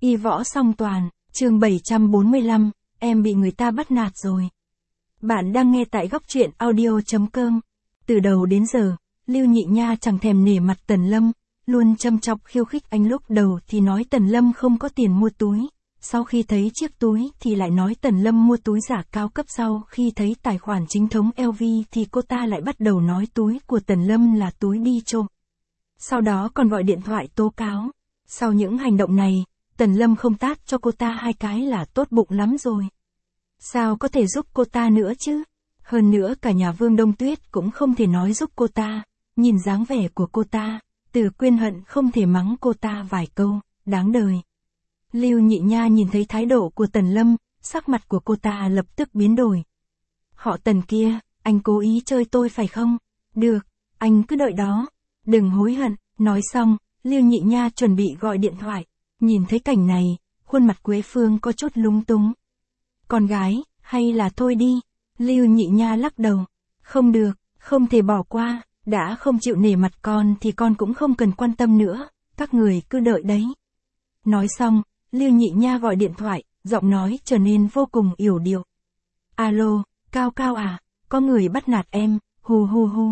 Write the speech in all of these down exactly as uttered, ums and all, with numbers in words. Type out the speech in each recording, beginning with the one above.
Y võ song toàn, chương bảy trăm bốn mươi lăm, em bị người ta bắt nạt rồi. Bạn đang nghe tại góc truyện audio.com. Từ đầu đến giờ, Lưu Nhị Nha chẳng thèm nể mặt Tần Lâm, luôn châm chọc khiêu khích anh. Lúc đầu thì nói Tần Lâm không có tiền mua túi, sau khi thấy chiếc túi thì lại nói Tần Lâm mua túi giả cao cấp, sau khi thấy tài khoản chính thống L V thì cô ta lại bắt đầu nói túi của Tần Lâm là túi đi trộm. Sau đó còn gọi điện thoại tố cáo. Sau những hành động này, Tần Lâm không tát cho cô ta hai cái là tốt bụng lắm rồi. Sao có thể giúp cô ta nữa chứ? Hơn nữa cả nhà Vương Đông Tuyết cũng không thể nói giúp cô ta. Nhìn dáng vẻ của cô ta, Từ Quyên hận không thể mắng cô ta vài câu, đáng đời. Lưu Nhị Nha nhìn thấy thái độ của Tần Lâm, sắc mặt của cô ta lập tức biến đổi. Họ Tần kia, anh cố ý chơi tôi phải không? Được, anh cứ đợi đó, đừng hối hận. Nói xong, Lưu Nhị Nha chuẩn bị gọi điện thoại. Nhìn thấy cảnh này, khuôn mặt Quế Phương có chút lúng túng. Con gái, hay là thôi đi. Lưu Nhị Nha lắc đầu. Không được, không thể bỏ qua, đã không chịu nể mặt con thì con cũng không cần quan tâm nữa, các người cứ đợi đấy. Nói xong, Lưu Nhị Nha gọi điện thoại, giọng nói trở nên vô cùng yểu điệu. Alo, Cao Cao à, có người bắt nạt em, hu hu hu.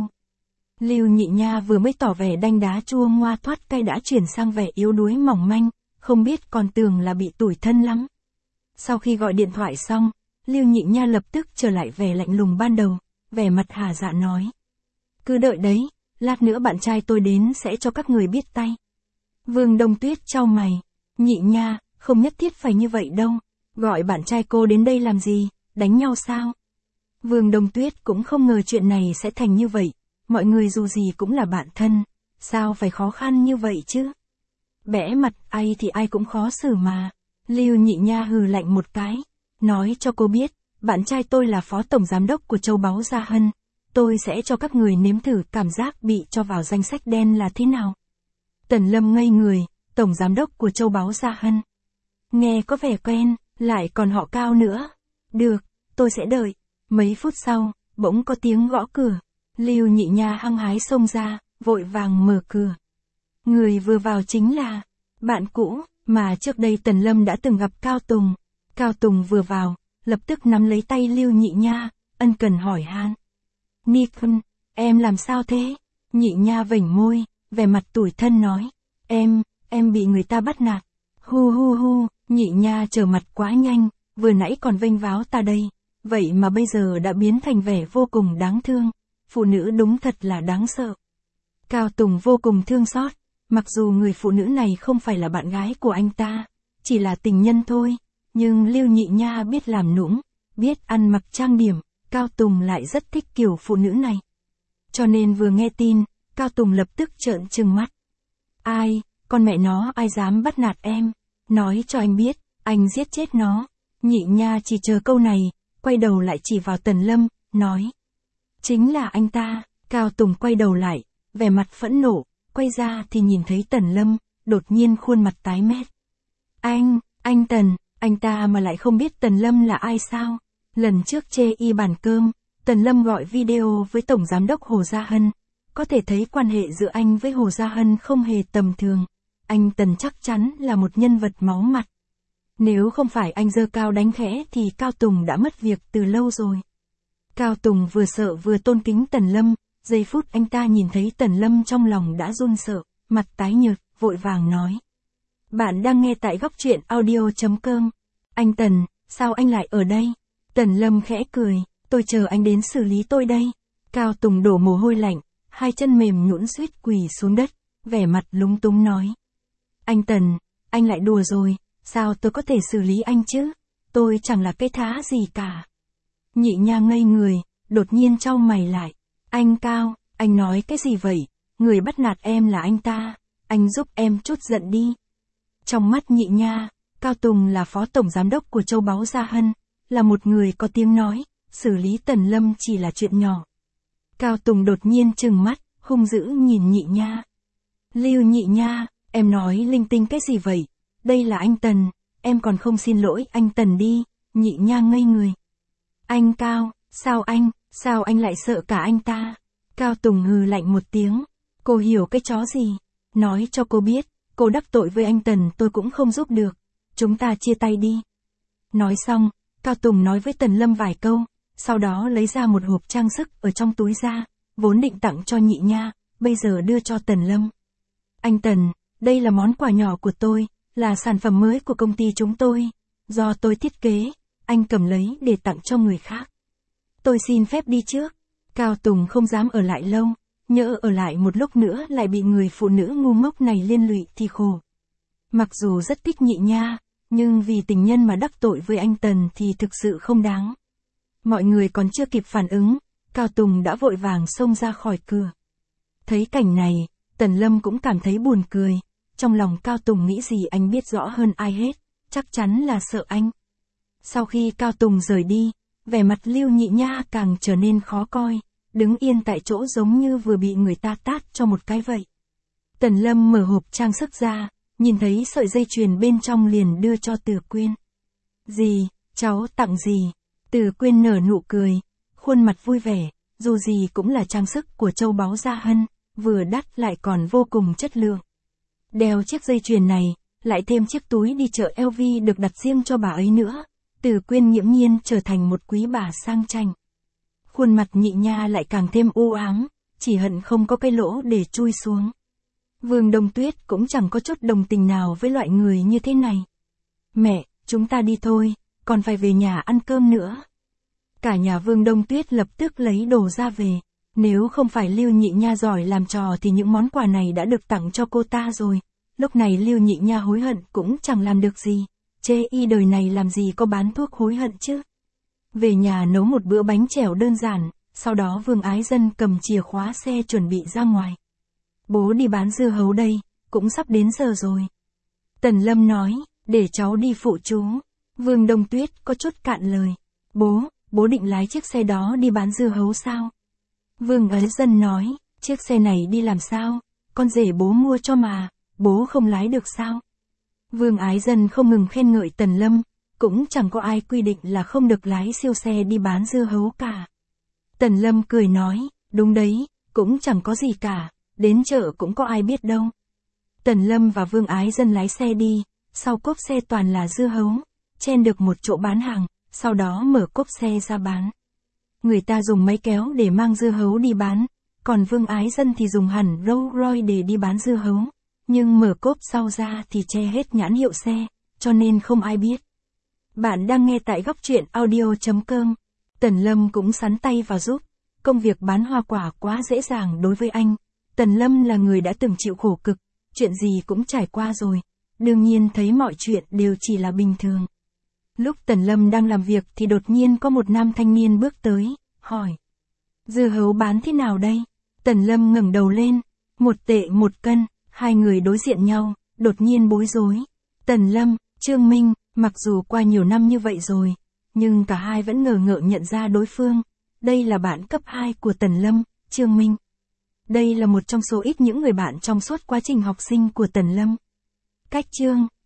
Lưu Nhị Nha vừa mới tỏ vẻ đanh đá chua ngoa thoát cay đã chuyển sang vẻ yếu đuối mỏng manh, không biết còn tưởng là bị tủi thân lắm. Sau khi gọi điện thoại xong, Lưu Nhị Nha lập tức trở lại vẻ lạnh lùng ban đầu, vẻ mặt hả dạ nói. Cứ đợi đấy, lát nữa bạn trai tôi đến sẽ cho các người biết tay. Vương Đông Tuyết chau mày. Nhị Nha, không nhất thiết phải như vậy đâu, gọi bạn trai cô đến đây làm gì, đánh nhau sao? Vương Đông Tuyết cũng không ngờ chuyện này sẽ thành như vậy, mọi người dù gì cũng là bạn thân, sao phải khó khăn như vậy chứ? Bẽ mặt ai thì ai cũng khó xử mà. Lưu Nhị Nha hừ lạnh một cái, nói cho cô biết, bạn trai tôi là phó tổng giám đốc của Châu Báu Gia Hân, tôi sẽ cho các người nếm thử cảm giác bị cho vào danh sách đen là thế nào. Tần Lâm ngây người, tổng giám đốc của Châu Báu Gia Hân. Nghe có vẻ quen, lại còn họ Cao nữa. Được, tôi sẽ đợi. Mấy phút sau, bỗng có tiếng gõ cửa. Lưu Nhị Nha hăng hái xông ra, vội vàng mở cửa. Người vừa vào chính là bạn cũ mà trước đây Tần Lâm đã từng gặp Cao Tùng. Cao Tùng vừa vào, lập tức nắm lấy tay Lưu Nhị Nha, ân cần hỏi han. Nikon, em làm sao thế? Nhị Nha vểnh môi, vẻ mặt tủi thân nói. Em, em bị người ta bắt nạt. Hu hu hu, Nhị Nha trở mặt quá nhanh, vừa nãy còn vênh váo ta đây, vậy mà bây giờ đã biến thành vẻ vô cùng đáng thương. Phụ nữ đúng thật là đáng sợ. Cao Tùng vô cùng thương xót, mặc dù người phụ nữ này không phải là bạn gái của anh ta, chỉ là tình nhân thôi, nhưng Lưu Nhị Nha biết làm nũng, biết ăn mặc trang điểm, Cao Tùng lại rất thích kiểu phụ nữ này. Cho nên vừa nghe tin, Cao Tùng lập tức trợn trừng mắt. Ai, con mẹ nó ai dám bắt nạt em, nói cho anh biết, anh giết chết nó. Nhị Nha chỉ chờ câu này, quay đầu lại chỉ vào Tần Lâm, nói. Chính là anh ta. Cao Tùng quay đầu lại, vẻ mặt phẫn nộ, quay ra thì nhìn thấy Tần Lâm, đột nhiên khuôn mặt tái mét. Anh, anh Tần, anh ta mà lại không biết Tần Lâm là ai sao? Lần trước chê y bàn cơm, Tần Lâm gọi video với Tổng Giám đốc Hồ Gia Hân, có thể thấy quan hệ giữa anh với Hồ Gia Hân không hề tầm thường. Anh Tần chắc chắn là một nhân vật máu mặt. Nếu không phải anh giơ cao đánh khẽ thì Cao Tùng đã mất việc từ lâu rồi. Cao Tùng vừa sợ vừa tôn kính Tần Lâm, giây phút anh ta nhìn thấy Tần Lâm trong lòng đã run sợ, mặt tái nhợt, vội vàng nói. Bạn đang nghe tại góc truyện audio.com. Anh Tần, sao anh lại ở đây? Tần Lâm khẽ cười, tôi chờ anh đến xử lý tôi đây. Cao Tùng đổ mồ hôi lạnh, hai chân mềm nhũn suýt quỳ xuống đất, vẻ mặt lúng túng nói. Anh Tần, anh lại đùa rồi, sao tôi có thể xử lý anh chứ? Tôi chẳng là cái thá gì cả. Nhị Nha ngây người, đột nhiên chau mày lại. Anh Cao, anh nói cái gì vậy? Người bắt nạt em là anh ta, anh giúp em chút giận đi. Trong mắt Nhị Nha, Cao Tùng là phó tổng giám đốc của Châu Báu Gia Hân, là một người có tiếng nói, xử lý Tần Lâm chỉ là chuyện nhỏ. Cao Tùng đột nhiên trừng mắt, hung dữ nhìn Nhị Nha. Lưu Nhị Nha, em nói linh tinh cái gì vậy? Đây là anh Tần, em còn không xin lỗi anh Tần đi. Nhị Nha ngây người. Anh Cao, sao anh, sao anh lại sợ cả anh ta? Cao Tùng hừ lạnh một tiếng. Cô hiểu cái chó gì? Nói cho cô biết, cô đắc tội với anh Tần tôi cũng không giúp được. chúng ta chia tay đi. Nói xong, Cao Tùng nói với Tần Lâm vài câu, sau đó lấy ra một hộp trang sức ở trong túi ra, vốn định tặng cho Nhị Nha, bây giờ đưa cho Tần Lâm. Anh Tần, đây là món quà nhỏ của tôi, là sản phẩm mới của công ty chúng tôi, do tôi thiết kế, anh cầm lấy để tặng cho người khác. Tôi xin phép đi trước. Cao Tùng không dám ở lại lâu, nhỡ ở lại một lúc nữa lại bị người phụ nữ ngu ngốc này liên lụy thì khổ. Mặc dù rất thích Nhị Nha, nhưng vì tình nhân mà đắc tội với anh Tần thì thực sự không đáng. Mọi người còn chưa kịp phản ứng, Cao Tùng đã vội vàng xông ra khỏi cửa. Thấy cảnh này, Tần Lâm cũng cảm thấy buồn cười, trong lòng Cao Tùng nghĩ gì anh biết rõ hơn ai hết, chắc chắn là sợ anh. Sau khi Cao Tùng rời đi, vẻ mặt Lưu Nhị Nha càng trở nên khó coi, đứng yên tại chỗ giống như vừa bị người ta tát cho một cái vậy. Tần Lâm mở hộp trang sức ra, nhìn thấy sợi dây chuyền bên trong liền đưa cho Từ Quyên. Dì, cháu tặng gì? Từ Quyên nở nụ cười, khuôn mặt vui vẻ, dù gì cũng là trang sức của châu báu Gia Hân, vừa đắt lại còn vô cùng chất lượng. Đeo chiếc dây chuyền này, lại thêm chiếc túi đi chợ L V được đặt riêng cho bà ấy nữa, Từ Quyên nghiễm nhiên trở thành một quý bà sang chảnh. Khuôn mặt Nhị Nha lại càng thêm u ám, chỉ hận không có cái lỗ để chui xuống. Vương Đông Tuyết cũng chẳng có chút đồng tình nào với loại người như thế này. Mẹ, chúng ta đi thôi, còn phải về nhà ăn cơm nữa. Cả nhà Vương Đông Tuyết lập tức lấy đồ ra về. Nếu không phải Lưu Nhị Nha giỏi làm trò thì những món quà này đã được tặng cho cô ta rồi. Lúc này Lưu Nhị Nha hối hận cũng chẳng làm được gì. Chê y đời này làm gì có bán thuốc hối hận chứ. Về nhà nấu một bữa bánh chèo đơn giản, sau đó Vương Ái Dân cầm chìa khóa xe chuẩn bị ra ngoài. Bố đi bán dưa hấu đây, cũng sắp đến giờ rồi. Tần Lâm nói, để cháu đi phụ chú. Vương Đông Tuyết có chút cạn lời. Bố, bố định lái chiếc xe đó đi bán dưa hấu sao? Vương Ái Dân nói, chiếc xe này đi làm sao? Con rể bố mua cho mà, bố không lái được sao? Vương Ái Dân không ngừng khen ngợi Tần Lâm, cũng chẳng có ai quy định là không được lái siêu xe đi bán dưa hấu cả. Tần Lâm cười nói, đúng đấy, cũng chẳng có gì cả, đến chợ cũng có ai biết đâu. Tần Lâm và Vương Ái Dân lái xe đi, sau cốp xe toàn là dưa hấu, chen được một chỗ bán hàng, sau đó mở cốp xe ra bán. Người ta dùng máy kéo để mang dưa hấu đi bán, còn Vương Ái Dân thì dùng hẳn Rolls Royce để đi bán dưa hấu, nhưng mở cốp sau ra thì che hết nhãn hiệu xe, cho nên không ai biết. Bạn đang nghe tại góc truyện audio chấm com. Tần Lâm cũng sắn tay vào giúp, công việc bán hoa quả quá dễ dàng đối với anh. Tần Lâm là người đã từng chịu khổ cực, chuyện gì cũng trải qua rồi, đương nhiên thấy mọi chuyện đều chỉ là bình thường. Lúc Tần Lâm đang làm việc thì đột nhiên có một nam thanh niên bước tới, hỏi. Dưa hấu bán thế nào đây? Tần Lâm ngẩng đầu lên, một tệ một cân, hai người đối diện nhau, đột nhiên bối rối. Tần Lâm, Trương Minh, mặc dù qua nhiều năm như vậy rồi, nhưng cả hai vẫn ngờ ngợ nhận ra đối phương. Đây là bạn cấp hai của Tần Lâm, Trương Minh. Đây là một trong số ít những người bạn trong suốt quá trình học sinh của Tần Lâm. Cách chương